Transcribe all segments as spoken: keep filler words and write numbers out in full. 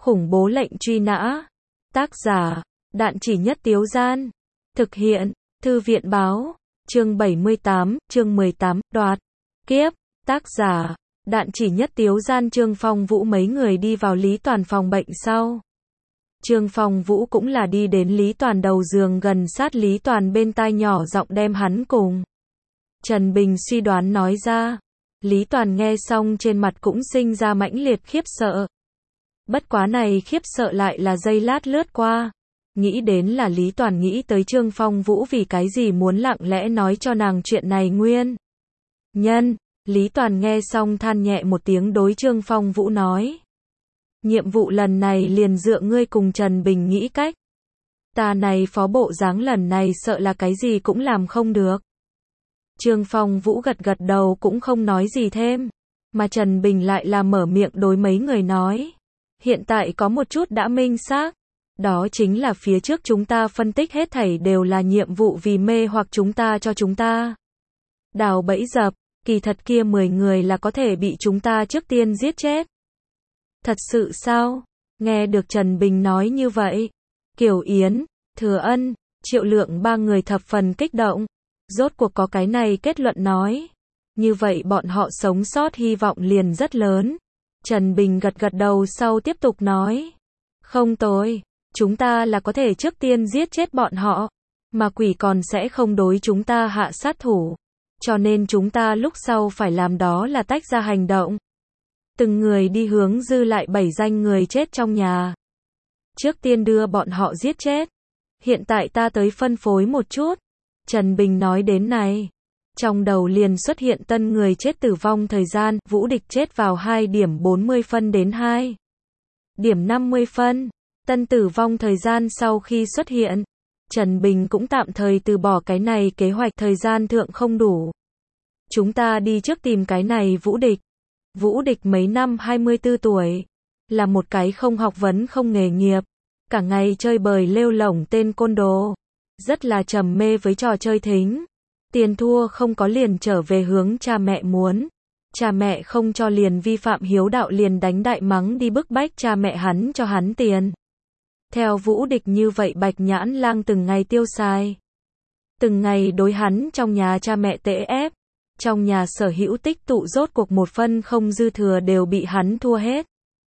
Khủng bố lệnh truy nã. Tác giả, Đạn Chỉ Nhất Tiếu Gian. Thực hiện, Thư viện Báo. Chương bảy mươi tám, chương mười tám, đoạt kiếp. Tác giả, Đạn Chỉ Nhất Tiếu Gian. Trương Phong Vũ mấy người đi vào Lý Toàn phòng bệnh sau. Trương Phong Vũ cũng là đi đến Lý Toàn đầu giường, gần sát Lý Toàn bên tai nhỏ giọng đem hắn cùng Trần Bình suy đoán nói ra. Lý Toàn nghe xong trên mặt cũng sinh ra mãnh liệt khiếp sợ. Bất quá này khiếp sợ lại là giây lát lướt qua. Nghĩ đến là Lý Toàn nghĩ tới Trương Phong Vũ vì cái gì muốn lặng lẽ nói cho nàng chuyện này nguyên nhân. Lý Toàn nghe xong than nhẹ một tiếng, đối Trương Phong Vũ nói: nhiệm vụ lần này liền dựa ngươi cùng Trần Bình nghĩ cách. Ta này phó bộ dáng lần này sợ là cái gì cũng làm không được. Trương Phong Vũ gật gật đầu cũng không nói gì thêm. Mà Trần Bình lại là mở miệng đối mấy người nói: hiện tại có một chút đã minh xác. Đó chính là phía trước chúng ta phân tích hết thảy đều là nhiệm vụ vì mê hoặc chúng ta cho chúng ta đào bẫy dập. Kỳ thật kia mười người là có thể bị chúng ta trước tiên giết chết. Thật sự sao? Nghe được Trần Bình nói như vậy, Kiều Yến, Thừa Ân, Triệu Lượng ba người thập phần kích động. Rốt cuộc có cái này kết luận nói. Như vậy bọn họ sống sót hy vọng liền rất lớn. Trần Bình gật gật đầu sau tiếp tục nói: không tồi, chúng ta là có thể trước tiên giết chết bọn họ, mà quỷ còn sẽ không đối chúng ta hạ sát thủ. Cho nên chúng ta lúc sau phải làm đó là tách ra hành động. Từng người đi hướng dư lại bảy danh người chết trong nhà. Trước tiên đưa bọn họ giết chết. Hiện tại ta tới phân phối một chút. Trần Bình nói đến này, trong đầu liền xuất hiện tân người chết tử vong thời gian. Vũ Địch chết vào hai điểm bốn mươi phân đến hai điểm năm mươi phân. Tân tử vong thời gian sau khi xuất hiện, Trần Bình cũng tạm thời từ bỏ cái này kế hoạch, thời gian thượng không đủ. Chúng ta đi trước tìm cái này Vũ Địch. Vũ Địch mấy năm hai mươi tư tuổi, là một cái không học vấn không nghề nghiệp, cả ngày chơi bời lêu lổng tên côn đồ, rất là trầm mê với trò chơi thính. Tiền thua không có liền trở về hướng cha mẹ muốn. Cha mẹ không cho liền vi phạm hiếu đạo, liền đánh đại mắng đi bức bách cha mẹ hắn cho hắn tiền. Theo Vũ Địch như vậy Bạch Nhãn Lang từng ngày tiêu xài. Từng ngày đối hắn trong nhà cha mẹ tễ ép. Trong nhà sở hữu tích tụ rốt cuộc một phân không dư thừa đều bị hắn thua hết.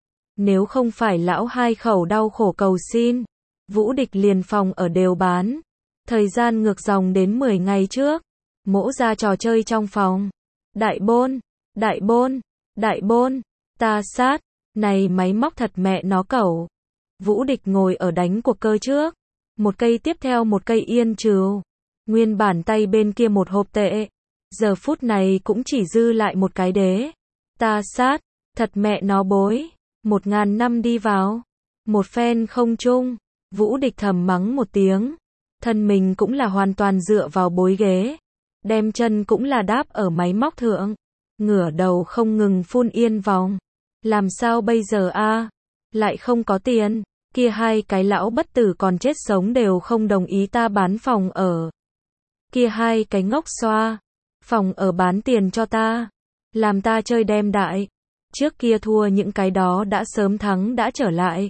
Nếu không phải lão hai khẩu đau khổ cầu xin, Vũ Địch liền phòng ở đều bán. Thời gian ngược dòng đến mười ngày trước, mỗ ra trò chơi trong phòng. Đại bôn, đại bôn, đại bôn, ta sát, này máy móc thật mẹ nó cẩu. Vũ Địch ngồi ở đánh cuộc cơ trước, một cây tiếp theo một cây yên trừ. Nguyên bản tay bên kia một hộp tệ, giờ phút này cũng chỉ dư lại một cái đế. Ta sát, thật mẹ nó bối, một ngàn năm đi vào, một phen không chung. Vũ Địch thầm mắng một tiếng, thân mình cũng là hoàn toàn dựa vào bối ghế, đem chân cũng là đáp ở máy móc thượng, ngửa đầu không ngừng phun yên vòng. Làm sao bây giờ a? Lại không có tiền. Kia hai cái lão bất tử còn chết sống đều không đồng ý ta bán phòng ở. Kia hai cái ngốc xoa, phòng ở bán tiền cho ta, làm ta chơi đem đại. Trước kia thua những cái đó đã sớm thắng đã trở lại.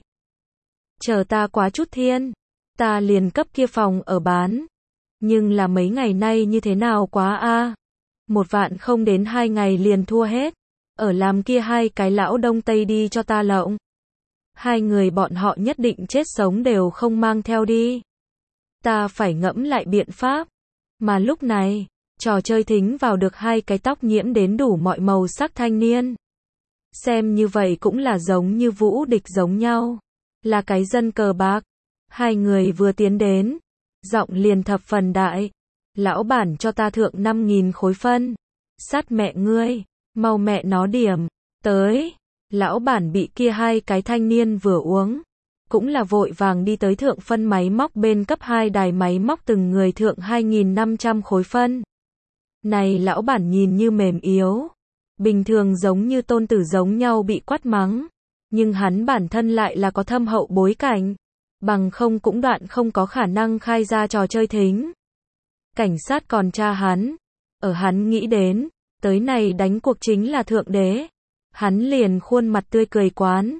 Chờ ta quá chút thiên, ta liền cấp kia phòng ở bán. Nhưng là mấy ngày nay như thế nào quá a? Một vạn không đến hai ngày liền thua hết. Ở làm kia hai cái lão đông tây đi cho ta lộng. Hai người bọn họ nhất định chết sống đều không mang theo đi. Ta phải ngẫm lại biện pháp. Mà lúc này, trò chơi thính vào được hai cái tóc nhiễm đến đủ mọi màu sắc thanh niên. Xem như vậy cũng là giống như Vũ Địch giống nhau. Là cái dân cờ bạc. Hai người vừa tiến đến, giọng liền thập phần đại. Lão bản cho ta thượng năm nghìn khối phân. Sát mẹ ngươi, mau mẹ nó điểm, tới. Lão bản bị kia hai cái thanh niên vừa uống, cũng là vội vàng đi tới thượng phân máy móc bên cấp hai đài máy móc từng người thượng hai nghìn năm trăm khối phân. Này lão bản nhìn như mềm yếu, bình thường giống như tôn tử giống nhau bị quát mắng, nhưng hắn bản thân lại là có thâm hậu bối cảnh, bằng không cũng đoạn không có khả năng khai ra trò chơi thính. Cảnh sát còn tra hắn, ở hắn nghĩ đến, tới này đánh cuộc chính là thượng đế. Hắn liền khuôn mặt tươi cười quán,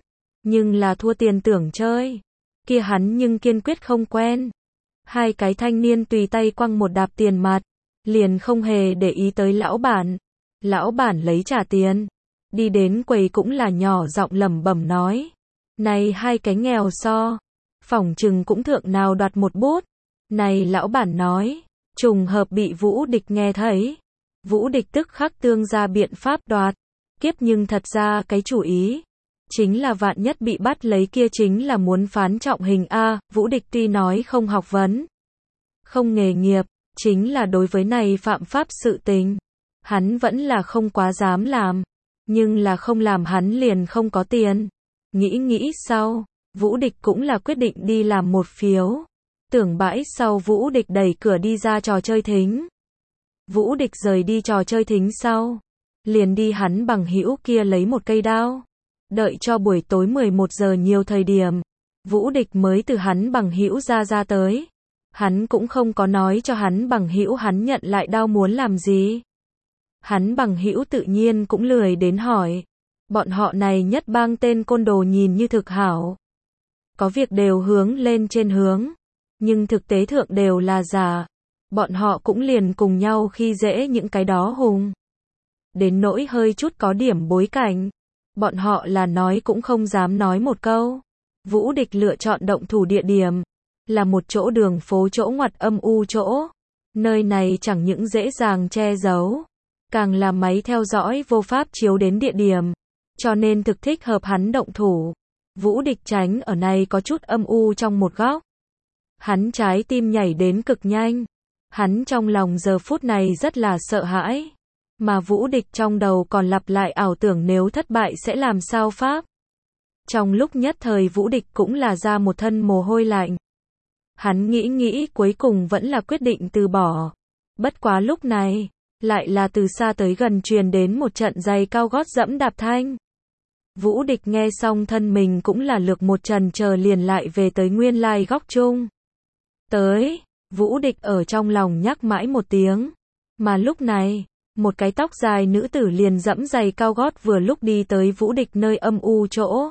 Nhưng là thua tiền tưởng chơi. Kia hắn nhưng kiên quyết không quen. Hai cái thanh niên tùy tay quăng một đạp tiền mặt. Liền không hề để ý tới lão bản. Lão bản lấy trả tiền. Đi đến quầy cũng là nhỏ giọng lẩm bẩm nói. Này hai cái nghèo so. Phỏng chừng cũng thượng nào đoạt một bút. Này lão bản nói. Trùng hợp bị Vũ Địch nghe thấy. Vũ Địch tức khắc tương ra biện pháp đoạt. Kiếp nhưng thật ra cái chủ ý. Chính là vạn nhất bị bắt lấy kia chính là muốn phán trọng hình A. Vũ Địch tuy nói không học vấn. Không nghề nghiệp. Chính là đối với này phạm pháp sự tình. Hắn vẫn là không quá dám làm. Nhưng là không làm hắn liền không có tiền. Nghĩ nghĩ sau. Vũ Địch cũng là quyết định đi làm một phiếu. Tưởng bãi sau Vũ Địch đẩy cửa đi ra trò chơi thính. Vũ Địch rời đi trò chơi thính sau. Liền đi hắn bằng hữu kia lấy một cây đao. Đợi cho buổi tối mười một giờ nhiều thời điểm. Vũ Địch mới từ hắn bằng hữu ra ra tới. Hắn cũng không có nói cho hắn bằng hữu hắn nhận lại đao muốn làm gì. Hắn bằng hữu tự nhiên cũng lười đến hỏi. Bọn họ này nhất bang tên côn đồ nhìn như thực hảo. Có việc đều hướng lên trên hướng. Nhưng thực tế thượng đều là giả. Bọn họ cũng liền cùng nhau khi dễ những cái đó hùng. Đến nỗi hơi chút có điểm bối cảnh. Bọn họ là nói cũng không dám nói một câu. Vũ Địch lựa chọn động thủ địa điểm. Là một chỗ đường phố chỗ ngoặt âm u chỗ. Nơi này chẳng những dễ dàng che giấu. Càng là máy theo dõi vô pháp chiếu đến địa điểm. Cho nên thực thích hợp hắn động thủ. Vũ Địch tránh ở này có chút âm u trong một góc. Hắn trái tim nhảy đến cực nhanh. Hắn trong lòng giờ phút này rất là sợ hãi. Mà Vũ Địch trong đầu còn lặp lại ảo tưởng nếu thất bại sẽ làm sao pháp. Trong lúc nhất thời Vũ Địch cũng là ra một thân mồ hôi lạnh. Hắn nghĩ nghĩ cuối cùng vẫn là quyết định từ bỏ. Bất quá lúc này, lại là từ xa tới gần truyền đến một trận giày cao gót dẫm đạp thanh. Vũ Địch nghe xong thân mình cũng là lược một trần chờ liền lại về tới nguyên lai góc chung. Tới, Vũ Địch ở trong lòng nhắc mãi một tiếng. Mà lúc này, một cái tóc dài nữ tử liền dẫm giày cao gót vừa lúc đi tới Vũ Địch nơi âm u chỗ.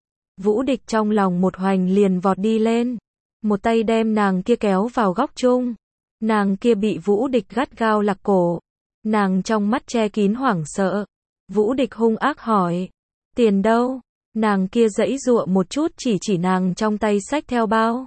Vũ Địch trong lòng một hoành liền vọt đi lên. Một tay đem nàng kia kéo vào góc chung. Nàng kia bị Vũ Địch gắt gao lạc cổ. Nàng trong mắt che kín hoảng sợ. Vũ Địch hung ác hỏi. Tiền đâu? Nàng kia giãy giụa một chút chỉ chỉ nàng trong tay xách theo bao.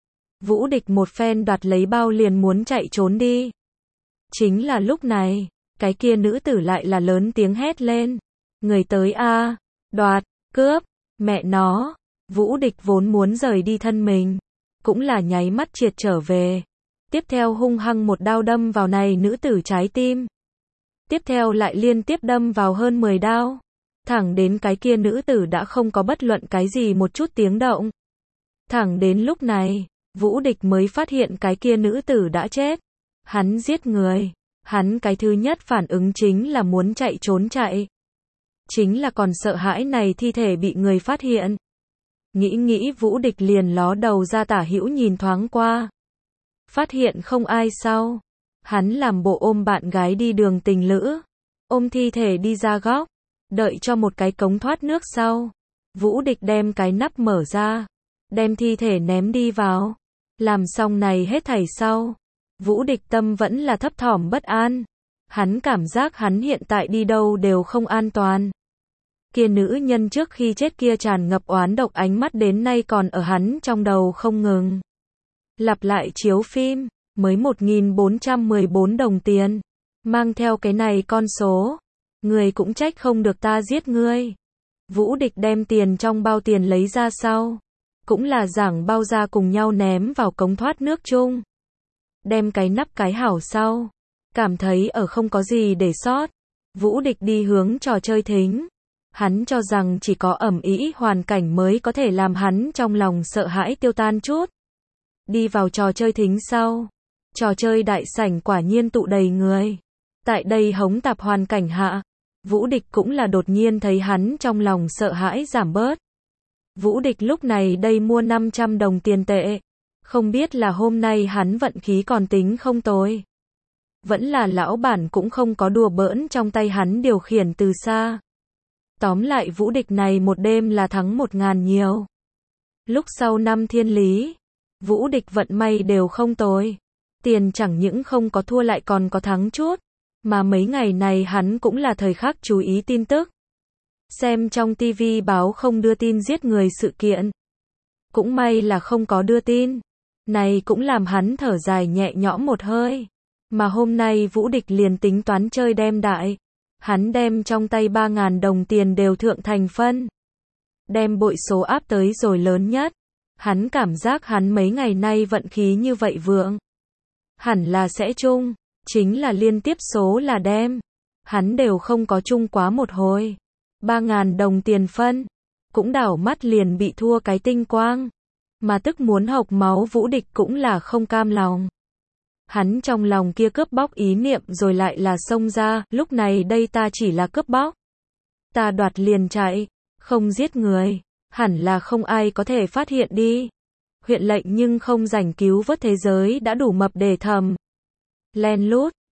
Vũ Địch một phen đoạt lấy bao liền muốn chạy trốn đi. Chính là lúc này, cái kia nữ tử lại là lớn tiếng hét lên. Người tới a, đoạt, cướp, mẹ nó. Vũ Địch vốn muốn rời đi thân mình. Cũng là nháy mắt triệt trở về. Tiếp theo hung hăng một đao đâm vào này nữ tử trái tim. Tiếp theo lại liên tiếp đâm vào hơn mười đao. Thẳng đến cái kia nữ tử đã không có bất luận cái gì một chút tiếng động. Thẳng đến lúc này, Vũ Địch mới phát hiện cái kia nữ tử đã chết. Hắn giết người. Hắn cái thứ nhất phản ứng chính là muốn chạy trốn chạy. Chính là còn sợ hãi này thi thể bị người phát hiện. Nghĩ nghĩ Vũ Địch liền ló đầu ra tả hữu nhìn thoáng qua. Phát hiện không ai sau. Hắn làm bộ ôm bạn gái đi đường tình lữ. Ôm thi thể đi ra góc. Đợi cho một cái cống thoát nước sau. Vũ Địch đem cái nắp mở ra. Đem thi thể ném đi vào. Làm xong này hết thảy sau. Vũ Địch tâm vẫn là thấp thỏm bất an. Hắn cảm giác hắn hiện tại đi đâu đều không an toàn. Kia nữ nhân trước khi chết kia tràn ngập oán độc ánh mắt đến nay còn ở hắn trong đầu không ngừng. Lặp lại chiếu phim, mới một nghìn bốn trăm mười bốn đồng tiền. Mang theo cái này con số. Người cũng trách không được ta giết ngươi. Vũ Địch đem tiền trong bao tiền lấy ra sau. Cũng là giảng bao ra cùng nhau ném vào cống thoát nước chung. Đem cái nắp cái hảo sau. Cảm thấy ở không có gì để sót. Vũ Địch đi hướng trò chơi thính. Hắn cho rằng chỉ có ẩm ý hoàn cảnh mới có thể làm hắn trong lòng sợ hãi tiêu tan chút. Đi vào trò chơi thính sau. Trò chơi đại sảnh quả nhiên tụ đầy người. Tại đây hống tạp hoàn cảnh hạ. Vũ Địch cũng là đột nhiên thấy hắn trong lòng sợ hãi giảm bớt. Vũ Địch lúc này đây mua năm trăm đồng tiền tệ. Không biết là hôm nay hắn vận khí còn tính không tồi. Vẫn là lão bản cũng không có đùa bỡn trong tay hắn điều khiển từ xa. Tóm lại Vũ Địch này một đêm là thắng một ngàn nhiều. Lúc sau năm thiên lý, Vũ Địch vận may đều không tồi. Tiền chẳng những không có thua lại còn có thắng chút. Mà mấy ngày này hắn cũng là thời khắc chú ý tin tức. Xem trong tivi báo không đưa tin giết người sự kiện. Cũng may là không có đưa tin. Này cũng làm hắn thở dài nhẹ nhõm một hơi. Mà hôm nay Vũ Địch liền tính toán chơi đem đại. Hắn đem trong tay ba ngàn đồng tiền đều thượng thành phân. Đem bội số áp tới rồi lớn nhất. Hắn cảm giác hắn mấy ngày nay vận khí như vậy vượng. Hẳn là sẽ chung. Chính là liên tiếp số là đem. Hắn đều không có chung quá một hồi. Ba ngàn đồng tiền phân. Cũng đảo mắt liền bị thua cái tinh quang. Mà tức muốn hộc máu Vũ Địch cũng là không cam lòng. Hắn trong lòng kia cướp bóc ý niệm rồi lại là xông ra, lúc này đây ta chỉ là cướp bóc. Ta đoạt liền chạy, không giết người, hẳn là không ai có thể phát hiện đi. Huyện lệnh nhưng không rảnh cứu vớt thế giới đã đủ mập để thầm. Len lút,